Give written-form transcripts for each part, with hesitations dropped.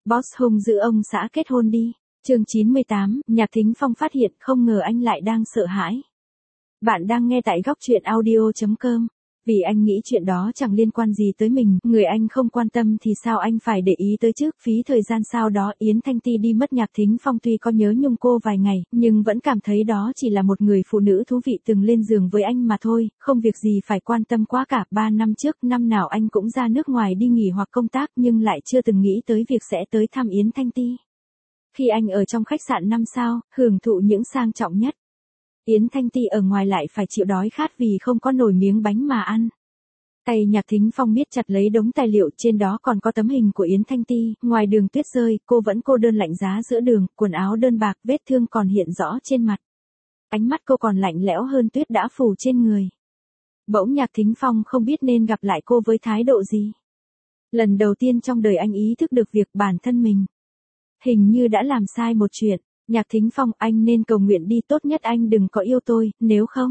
Boss hung giữ ông xã kết hôn đi. Chương 98, Nhạc Thính Phong phát hiện không ngờ anh lại đang sợ hãi. Bạn đang nghe tại góc truyện audio.com. Vì anh nghĩ chuyện đó chẳng liên quan gì tới mình, người anh không quan tâm thì sao anh phải để ý tới chứ, phí thời gian. Sau đó Yến Thanh Ti đi mất. Nhạc Thính Phong tuy có nhớ nhung cô vài ngày, nhưng vẫn cảm thấy đó chỉ là một người phụ nữ thú vị từng lên giường với anh mà thôi, không việc gì phải quan tâm quá cả. 3 năm trước, năm nào anh cũng ra nước ngoài đi nghỉ hoặc công tác nhưng lại chưa từng nghĩ tới việc sẽ tới thăm Yến Thanh Ti. Khi anh ở trong khách sạn 5 sao, hưởng thụ những sang trọng nhất, Yến Thanh Ti ở ngoài lại phải chịu đói khát vì không có nổi miếng bánh mà ăn. Tay Nhạc Thính Phong miết chặt lấy đống tài liệu, trên đó còn có tấm hình của Yến Thanh Ti, ngoài đường tuyết rơi, cô vẫn cô đơn lạnh giá giữa đường, quần áo đơn bạc, vết thương còn hiện rõ trên mặt. Ánh mắt cô còn lạnh lẽo hơn tuyết đã phủ trên người. Bỗng Nhạc Thính Phong không biết nên gặp lại cô với thái độ gì. Lần đầu tiên trong đời anh ý thức được việc bản thân mình hình như đã làm sai một chuyện. Nhạc Thính Phong, anh nên cầu nguyện đi, tốt nhất anh đừng có yêu tôi, nếu không.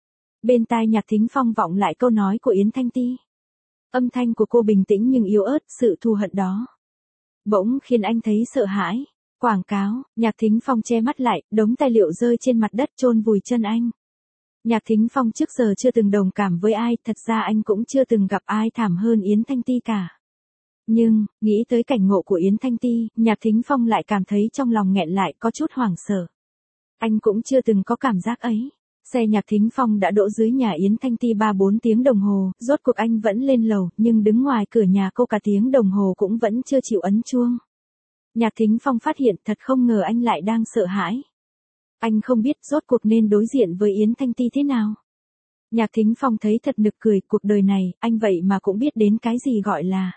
Bên tai Nhạc Thính Phong vọng lại câu nói của Yến Thanh Ti. Âm thanh của cô bình tĩnh nhưng yếu ớt, sự thù hận đó bỗng khiến anh thấy sợ hãi. Quảng cáo. Nhạc Thính Phong che mắt lại, đống tài liệu rơi trên mặt đất chôn vùi chân anh. Nhạc Thính Phong trước giờ chưa từng đồng cảm với ai, thật ra anh cũng chưa từng gặp ai thảm hơn Yến Thanh Ti cả. Nhưng, nghĩ tới cảnh ngộ của Yến Thanh Ti, Nhạc Thính Phong lại cảm thấy trong lòng nghẹn lại, có chút hoảng sợ. Anh cũng chưa từng có cảm giác ấy. Xe Nhạc Thính Phong đã đỗ dưới nhà Yến Thanh Ti 3-4 tiếng đồng hồ, rốt cuộc anh vẫn lên lầu, nhưng đứng ngoài cửa nhà cô cả tiếng đồng hồ cũng vẫn chưa chịu ấn chuông. Nhạc Thính Phong phát hiện thật không ngờ anh lại đang sợ hãi. Anh không biết rốt cuộc nên đối diện với Yến Thanh Ti thế nào. Nhạc Thính Phong thấy thật nực cười, cuộc đời này, anh vậy mà cũng biết đến cái gì gọi là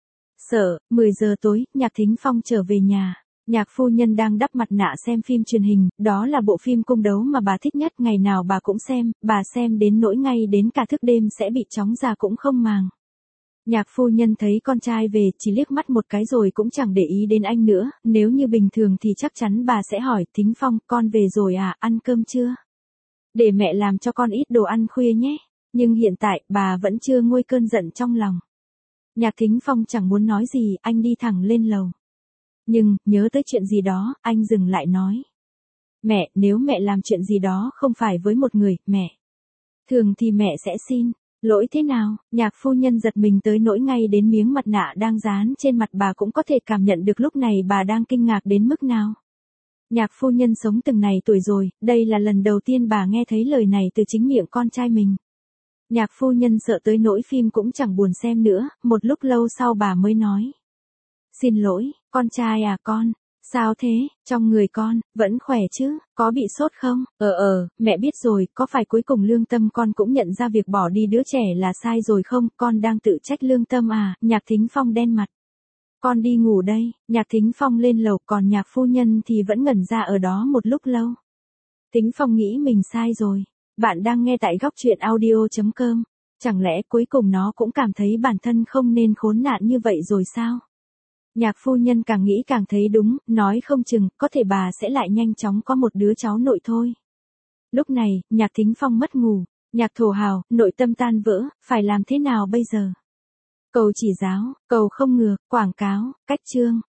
sợ. 10 giờ tối, Nhạc Thính Phong trở về nhà. Nhạc phu nhân đang đắp mặt nạ xem phim truyền hình, đó là bộ phim cung đấu mà bà thích nhất, ngày nào bà cũng xem, bà xem đến nỗi ngay đến cả thức đêm sẽ bị chóng già cũng không màng. Nhạc phu nhân thấy con trai về, chỉ liếc mắt một cái rồi cũng chẳng để ý đến anh nữa, nếu như bình thường thì chắc chắn bà sẽ hỏi, Thính Phong, con về rồi à, ăn cơm chưa? Để mẹ làm cho con ít đồ ăn khuya nhé. Nhưng hiện tại, bà vẫn chưa nguôi cơn giận trong lòng. Nhạc Thính Phong chẳng muốn nói gì, anh đi thẳng lên lầu. Nhưng, nhớ tới chuyện gì đó, anh dừng lại nói. Mẹ, nếu mẹ làm chuyện gì đó không phải với một người, mẹ thường thì mẹ sẽ xin lỗi thế nào? Nhạc phu nhân giật mình tới nỗi ngay đến miếng mặt nạ đang dán trên mặt bà cũng có thể cảm nhận được lúc này bà đang kinh ngạc đến mức nào. Nhạc phu nhân sống từng này tuổi rồi, đây là lần đầu tiên bà nghe thấy lời này từ chính miệng con trai mình. Nhạc phu nhân sợ tới nỗi phim cũng chẳng buồn xem nữa, một lúc lâu sau bà mới nói. Xin lỗi, con trai à con, sao thế, trong người con, vẫn khỏe chứ, có bị sốt không? Mẹ biết rồi, có phải cuối cùng lương tâm con cũng nhận ra việc bỏ đi đứa trẻ là sai rồi không, con đang tự trách lương tâm à? Nhạc Thính Phong đen mặt. Con đi ngủ đây. Nhạc Thính Phong lên lầu, còn nhạc phu nhân thì vẫn ngẩn ra ở đó một lúc lâu. Thính Phong nghĩ mình sai rồi. Bạn đang nghe tại góc truyện audio.com. Chẳng lẽ cuối cùng nó cũng cảm thấy bản thân không nên khốn nạn như vậy rồi sao? Nhạc phu nhân càng nghĩ càng thấy đúng, nói không chừng, có thể bà sẽ lại nhanh chóng có một đứa cháu nội thôi. Lúc này, Nhạc Thính Phong mất ngủ. Nhạc thổ hào, nội tâm tan vỡ, phải làm thế nào bây giờ? Cầu chỉ giáo, cầu không ngừa, quảng cáo, cách chương.